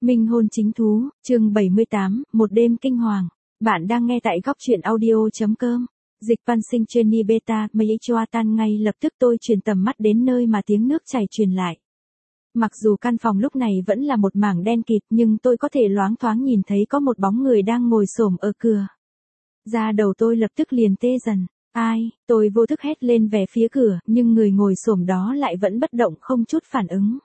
Minh hôn chính thú, chương 78, một đêm kinh hoàng. Bạn đang nghe tại góc truyện audio.com. Dịch văn sinh Jenny Beta, mấy choa tan ngay lập tức tôi chuyển tầm mắt đến nơi mà tiếng nước chảy truyền lại. Mặc dù căn phòng lúc này vẫn là một mảng đen kịt nhưng tôi có thể loáng thoáng nhìn thấy có một bóng người đang ngồi xổm ở cửa. Da đầu tôi lập tức liền tê dần. Ai, tôi vô thức hét lên về phía cửa nhưng người ngồi xổm đó lại vẫn bất động không chút phản ứng.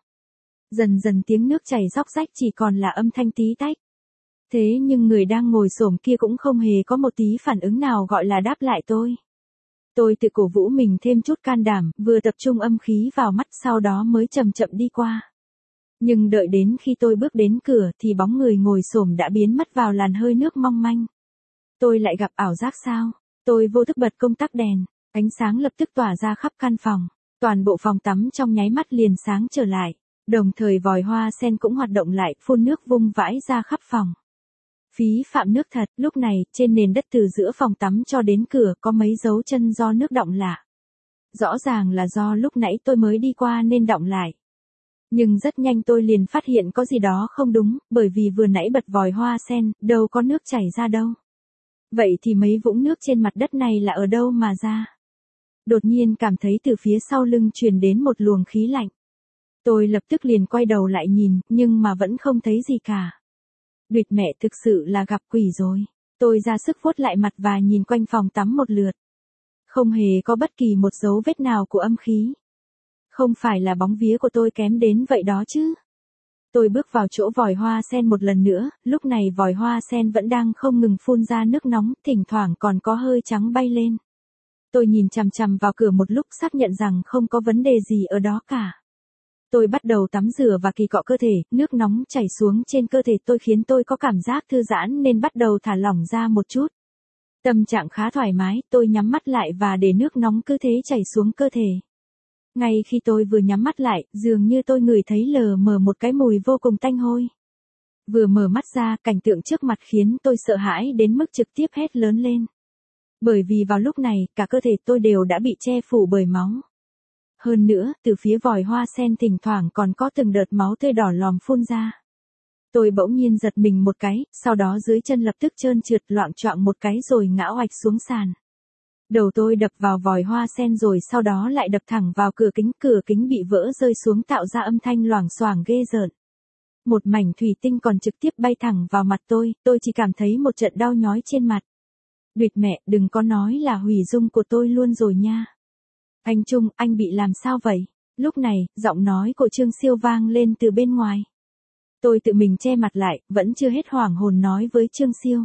Dần dần tiếng nước chảy róc rách chỉ còn là âm thanh tí tách. Thế nhưng người đang ngồi xổm kia cũng không hề có một tí phản ứng nào gọi là đáp lại tôi. Tôi tự cổ vũ mình thêm chút can đảm, vừa tập trung âm khí vào mắt sau đó mới chậm chậm đi qua. Nhưng đợi đến khi tôi bước đến cửa thì bóng người ngồi xổm đã biến mất vào làn hơi nước mong manh. Tôi lại gặp ảo giác sao? Tôi vô thức bật công tắc đèn, ánh sáng lập tức tỏa ra khắp căn phòng. Toàn bộ phòng tắm trong nháy mắt liền sáng trở lại. Đồng thời vòi hoa sen cũng hoạt động lại, phun nước vung vãi ra khắp phòng. Phí phạm nước thật, lúc này, trên nền đất từ giữa phòng tắm cho đến cửa có mấy dấu chân do nước đọng lạ. Rõ ràng là do lúc nãy tôi mới đi qua nên đọng lại. Nhưng rất nhanh tôi liền phát hiện có gì đó không đúng, bởi vì vừa nãy bật vòi hoa sen, đâu có nước chảy ra đâu. Vậy thì mấy vũng nước trên mặt đất này là ở đâu mà ra? Đột nhiên cảm thấy từ phía sau lưng truyền đến một luồng khí lạnh. Tôi lập tức liền quay đầu lại nhìn, nhưng mà vẫn không thấy gì cả. Đuyệt mẹ, thực sự là gặp quỷ rồi. Tôi ra sức vuốt lại mặt và nhìn quanh phòng tắm một lượt. Không hề có bất kỳ một dấu vết nào của âm khí. Không phải là bóng vía của tôi kém đến vậy đó chứ. Tôi bước vào chỗ vòi hoa sen một lần nữa, lúc này vòi hoa sen vẫn đang không ngừng phun ra nước nóng, thỉnh thoảng còn có hơi trắng bay lên. Tôi nhìn chằm chằm vào cửa một lúc xác nhận rằng không có vấn đề gì ở đó cả. Tôi bắt đầu tắm rửa và kỳ cọ cơ thể, nước nóng chảy xuống trên cơ thể tôi khiến tôi có cảm giác thư giãn nên bắt đầu thả lỏng ra một chút. Tâm trạng khá thoải mái, tôi nhắm mắt lại và để nước nóng cứ thế chảy xuống cơ thể. Ngay khi tôi vừa nhắm mắt lại, dường như tôi ngửi thấy lờ mờ một cái mùi vô cùng tanh hôi. Vừa mở mắt ra, cảnh tượng trước mặt khiến tôi sợ hãi đến mức trực tiếp hét lớn lên. Bởi vì vào lúc này, cả cơ thể tôi đều đã bị che phủ bởi máu. Hơn nữa, từ phía vòi hoa sen thỉnh thoảng còn có từng đợt máu tươi đỏ lòm phun ra. Tôi bỗng nhiên giật mình một cái, sau đó dưới chân lập tức trơn trượt loạng choạng một cái rồi ngã oạch xuống sàn. Đầu tôi đập vào vòi hoa sen rồi sau đó lại đập thẳng vào cửa kính bị vỡ rơi xuống tạo ra âm thanh loảng xoảng ghê rợn. Một mảnh thủy tinh còn trực tiếp bay thẳng vào mặt tôi chỉ cảm thấy một trận đau nhói trên mặt. Đuyệt mẹ, đừng có nói là hủy dung của tôi luôn rồi nha. Anh Trung, anh bị làm sao vậy? Lúc này, giọng nói của Trương Siêu vang lên từ bên ngoài. Tôi tự mình che mặt lại, vẫn chưa hết hoảng hồn nói với Trương Siêu.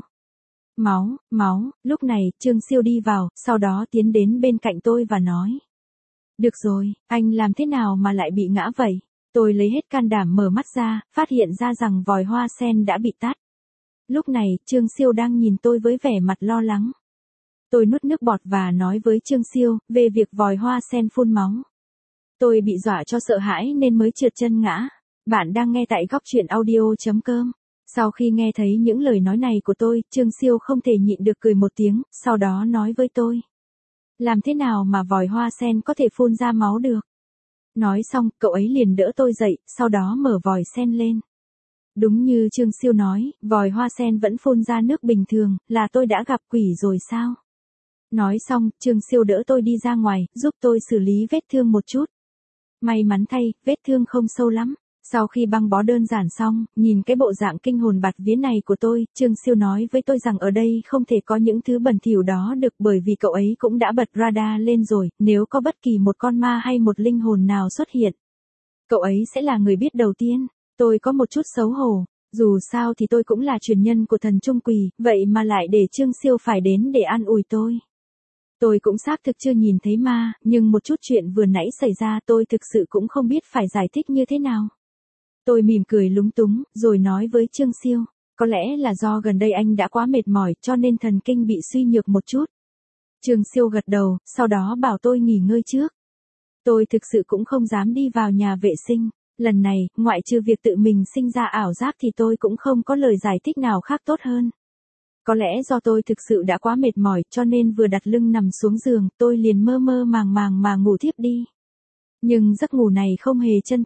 Máu, lúc này, Trương Siêu đi vào, sau đó tiến đến bên cạnh tôi và nói. Được rồi, anh làm thế nào mà lại bị ngã vậy? Tôi lấy hết can đảm mở mắt ra, phát hiện ra rằng vòi hoa sen đã bị tắt. Lúc này, Trương Siêu đang nhìn tôi với vẻ mặt lo lắng. Tôi nuốt nước bọt và nói với Trương Siêu, về việc vòi hoa sen phun máu. Tôi bị dọa cho sợ hãi nên mới trượt chân ngã. Bạn đang nghe tại góc truyện audio.com. Sau khi nghe thấy những lời nói này của tôi, Trương Siêu không thể nhịn được cười một tiếng, sau đó nói với tôi. Làm thế nào mà vòi hoa sen có thể phun ra máu được? Nói xong, cậu ấy liền đỡ tôi dậy, sau đó mở vòi sen lên. Đúng như Trương Siêu nói, vòi hoa sen vẫn phun ra nước bình thường, là tôi đã gặp quỷ rồi sao? Nói xong, Trương Siêu đỡ tôi đi ra ngoài, giúp tôi xử lý vết thương một chút. May mắn thay, vết thương không sâu lắm. Sau khi băng bó đơn giản xong, nhìn cái bộ dạng kinh hồn bạt vía này của tôi, Trương Siêu nói với tôi rằng ở đây không thể có những thứ bẩn thỉu đó được bởi vì cậu ấy cũng đã bật radar lên rồi, nếu có bất kỳ một con ma hay một linh hồn nào xuất hiện. Cậu ấy sẽ là người biết đầu tiên. Tôi có một chút xấu hổ, dù sao thì tôi cũng là truyền nhân của thần Trung Quỳ, vậy mà lại để Trương Siêu phải đến để an ủi tôi. Tôi cũng xác thực chưa nhìn thấy ma, nhưng một chút chuyện vừa nãy xảy ra tôi thực sự cũng không biết phải giải thích như thế nào. Tôi mỉm cười lúng túng, rồi nói với Trương Siêu, có lẽ là do gần đây anh đã quá mệt mỏi cho nên thần kinh bị suy nhược một chút. Trương Siêu gật đầu, sau đó bảo tôi nghỉ ngơi trước. Tôi thực sự cũng không dám đi vào nhà vệ sinh. Lần này, ngoại trừ việc tự mình sinh ra ảo giác thì tôi cũng không có lời giải thích nào khác tốt hơn. Có lẽ do tôi thực sự đã quá mệt mỏi cho nên vừa đặt lưng nằm xuống giường, tôi liền mơ mơ màng màng mà ngủ thiếp đi. Nhưng giấc ngủ này không hề chân thực.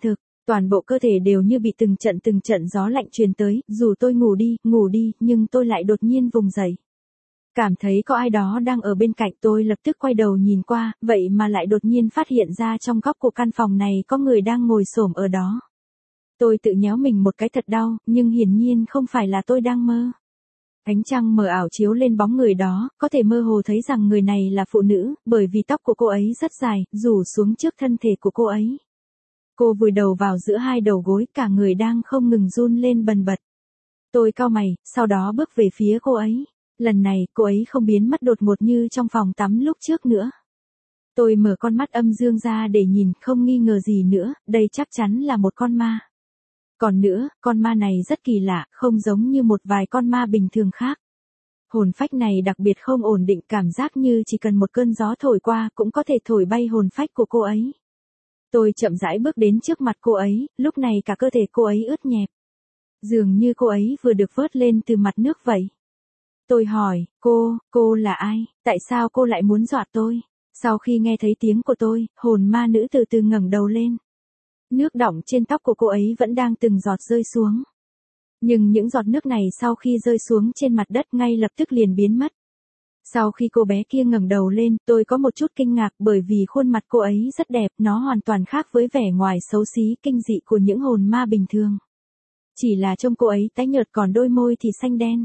Toàn bộ cơ thể đều như bị từng trận gió lạnh truyền tới, dù tôi ngủ đi, nhưng tôi lại đột nhiên vùng dậy. Cảm thấy có ai đó đang ở bên cạnh, tôi lập tức quay đầu nhìn qua, vậy mà lại đột nhiên phát hiện ra trong góc của căn phòng này có người đang ngồi xổm ở đó. Tôi tự nhéo mình một cái thật đau, nhưng hiển nhiên không phải là tôi đang mơ. Ánh trăng mờ ảo chiếu lên bóng người đó, có thể mơ hồ thấy rằng người này là phụ nữ, bởi vì tóc của cô ấy rất dài, rủ xuống trước thân thể của cô ấy. Cô vùi đầu vào giữa hai đầu gối, cả người đang không ngừng run lên bần bật. Tôi cau mày, sau đó bước về phía cô ấy. Lần này, cô ấy không biến mất đột ngột như trong phòng tắm lúc trước nữa. Tôi mở con mắt âm dương ra để nhìn, không nghi ngờ gì nữa, đây chắc chắn là một con ma. Còn nữa, con ma này rất kỳ lạ, không giống như một vài con ma bình thường khác. Hồn phách này đặc biệt không ổn định, cảm giác như chỉ cần một cơn gió thổi qua cũng có thể thổi bay hồn phách của cô ấy. Tôi chậm rãi bước đến trước mặt cô ấy, lúc này cả cơ thể cô ấy ướt nhẹp. Dường như cô ấy vừa được vớt lên từ mặt nước vậy. Tôi hỏi, cô là ai, tại sao cô lại muốn dọa tôi? Sau khi nghe thấy tiếng của tôi, hồn ma nữ từ từ ngẩng đầu lên. Nước đọng trên tóc của cô ấy vẫn đang từng giọt rơi xuống. Nhưng những giọt nước này sau khi rơi xuống trên mặt đất ngay lập tức liền biến mất. Sau khi cô bé kia ngẩng đầu lên, tôi có một chút kinh ngạc bởi vì khuôn mặt cô ấy rất đẹp, nó hoàn toàn khác với vẻ ngoài xấu xí kinh dị của những hồn ma bình thường. Chỉ là trông cô ấy tái nhợt còn đôi môi thì xanh đen.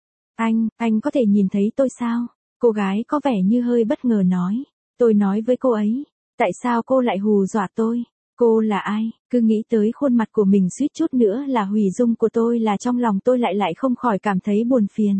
Anh có thể nhìn thấy tôi sao? Cô gái có vẻ như hơi bất ngờ nói. Tôi nói với cô ấy, tại sao cô lại hù dọa tôi? Cô là ai? Cứ nghĩ tới khuôn mặt của mình suýt chút nữa là hủy dung của tôi là trong lòng tôi lại không khỏi cảm thấy buồn phiền.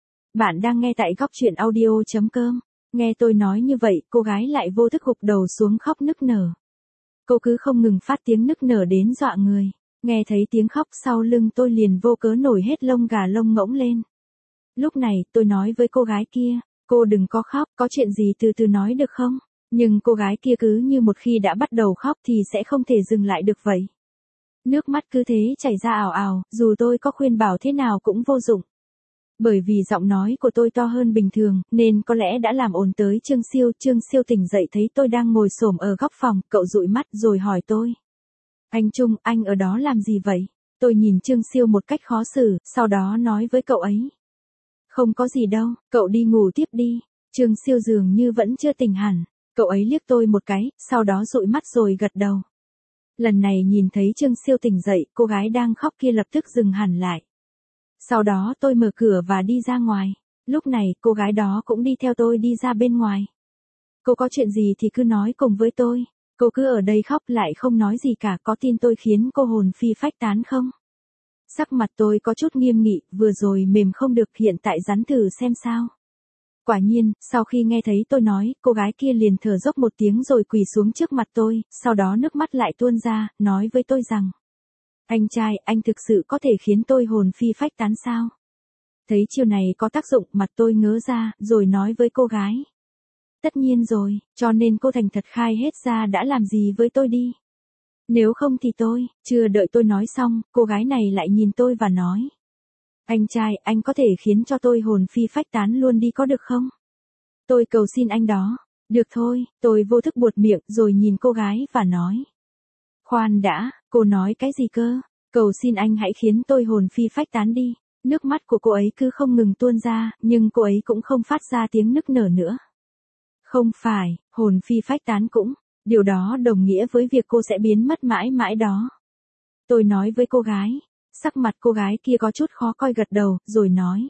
Bạn đang nghe tại góc truyện audio.com. Nghe tôi nói như vậy, cô gái lại vô thức gục đầu xuống khóc nức nở. Cô cứ không ngừng phát tiếng nức nở đến dọa người. Nghe thấy tiếng khóc sau lưng tôi liền vô cớ nổi hết lông gà lông ngỗng lên. Lúc này, tôi nói với cô gái kia, cô đừng có khóc, có chuyện gì từ từ nói được không? Nhưng cô gái kia cứ như một khi đã bắt đầu khóc thì sẽ không thể dừng lại được vậy. Nước mắt cứ thế chảy ra ào ào, dù tôi có khuyên bảo thế nào cũng vô dụng. Bởi vì giọng nói của tôi to hơn bình thường, nên có lẽ đã làm ồn tới Trương Siêu tỉnh dậy thấy tôi đang ngồi xổm ở góc phòng, cậu dụi mắt rồi hỏi tôi. Anh Trung, anh ở đó làm gì vậy? Tôi nhìn Trương Siêu một cách khó xử, sau đó nói với cậu ấy. Không có gì đâu, cậu đi ngủ tiếp đi. Trương Siêu dường như vẫn chưa tỉnh hẳn. Cậu ấy liếc tôi một cái, sau đó dụi mắt rồi gật đầu. Lần này nhìn thấy Trương Siêu tỉnh dậy, cô gái đang khóc kia lập tức dừng hẳn lại. Sau đó tôi mở cửa và đi ra ngoài. Lúc này, cô gái đó cũng đi theo tôi đi ra bên ngoài. Cô có chuyện gì thì cứ nói cùng với tôi. Cô cứ ở đây khóc lại không nói gì cả, có tin tôi khiến cô hồn phi phách tán không? Sắc mặt tôi có chút nghiêm nghị, vừa rồi mềm không được, hiện tại rắn thử xem sao. Quả nhiên, sau khi nghe thấy tôi nói, cô gái kia liền thở dốc một tiếng rồi quỳ xuống trước mặt tôi, sau đó nước mắt lại tuôn ra, nói với tôi rằng. Anh trai, anh thực sự có thể khiến tôi hồn phi phách tán sao? Thấy chiêu này có tác dụng, mặt tôi ngớ ra, rồi nói với cô gái. Tất nhiên rồi, cho nên cô thành thật khai hết ra đã làm gì với tôi đi. Nếu không thì chưa đợi tôi nói xong, cô gái này lại nhìn tôi và nói. Anh trai, anh có thể khiến cho tôi hồn phi phách tán luôn đi có được không? Tôi cầu xin anh đó. Được thôi, tôi vô thức buột miệng rồi nhìn cô gái và nói. Khoan đã, cô nói cái gì cơ? Cầu xin anh hãy khiến tôi hồn phi phách tán đi. Nước mắt của cô ấy cứ không ngừng tuôn ra, nhưng cô ấy cũng không phát ra tiếng nức nở nữa. Không phải, hồn phi phách tán cũng, điều đó đồng nghĩa với việc cô sẽ biến mất mãi mãi đó. Tôi nói với cô gái, sắc mặt cô gái kia có chút khó coi gật đầu, rồi nói.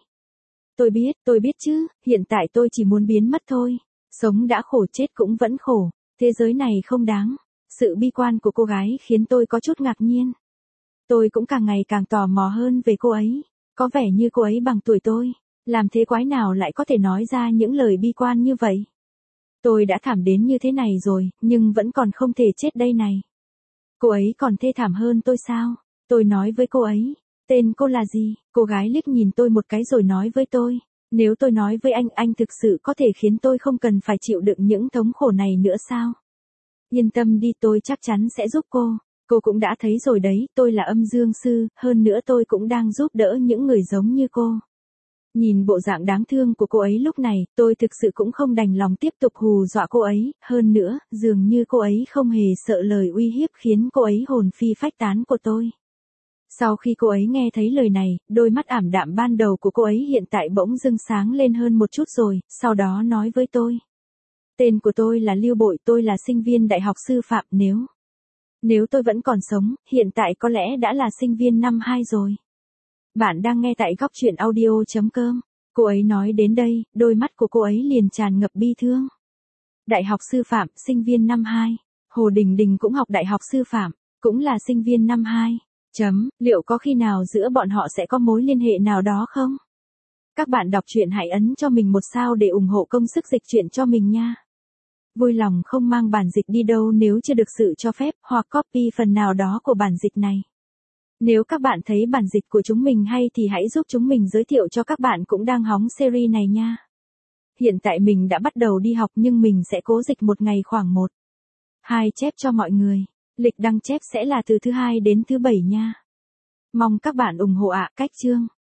Tôi biết chứ, hiện tại tôi chỉ muốn biến mất thôi. Sống đã khổ chết cũng vẫn khổ, thế giới này không đáng. Sự bi quan của cô gái khiến tôi có chút ngạc nhiên. Tôi cũng càng ngày càng tò mò hơn về cô ấy. Có vẻ như cô ấy bằng tuổi tôi. Làm thế quái nào lại có thể nói ra những lời bi quan như vậy? Tôi đã thảm đến như thế này rồi, nhưng vẫn còn không thể chết đây này. Cô ấy còn thê thảm hơn tôi sao? Tôi nói với cô ấy. Tên cô là gì? Cô gái liếc nhìn tôi một cái rồi nói với tôi. Nếu tôi nói với anh thực sự có thể khiến tôi không cần phải chịu đựng những thống khổ này nữa sao? Yên tâm đi, tôi chắc chắn sẽ giúp cô. Cô cũng đã thấy rồi đấy, tôi là âm dương sư, hơn nữa tôi cũng đang giúp đỡ những người giống như cô. Nhìn bộ dạng đáng thương của cô ấy lúc này, tôi thực sự cũng không đành lòng tiếp tục hù dọa cô ấy, hơn nữa, dường như cô ấy không hề sợ lời uy hiếp khiến cô ấy hồn phi phách tán của tôi. Sau khi cô ấy nghe thấy lời này, đôi mắt ảm đạm ban đầu của cô ấy hiện tại bỗng dưng sáng lên hơn một chút rồi, sau đó nói với tôi. Tên của tôi là Lưu Bội, tôi là sinh viên đại học sư phạm, nếu tôi vẫn còn sống, hiện tại có lẽ đã là sinh viên năm 2 rồi. Bạn đang nghe tại góc truyện audio.com. Cô ấy nói đến đây, đôi mắt của cô ấy liền tràn ngập bi thương. Đại học sư phạm, sinh viên năm 2. Hồ Đình Đình cũng học đại học sư phạm, cũng là sinh viên năm 2. Liệu có khi nào giữa bọn họ sẽ có mối liên hệ nào đó không? Các bạn đọc truyện hãy ấn cho mình một sao để ủng hộ công sức dịch truyện cho mình nha. Vui lòng không mang bản dịch đi đâu nếu chưa được sự cho phép, hoặc copy phần nào đó của bản dịch này. Nếu các bạn thấy bản dịch của chúng mình hay thì hãy giúp chúng mình giới thiệu cho các bạn cũng đang hóng series này nha. Hiện tại mình đã bắt đầu đi học nhưng mình sẽ cố dịch một ngày khoảng 1-2 chép cho mọi người. Lịch đăng chép sẽ là từ thứ 2 đến thứ 7 nha. Mong các bạn ủng hộ ạ. Cách chương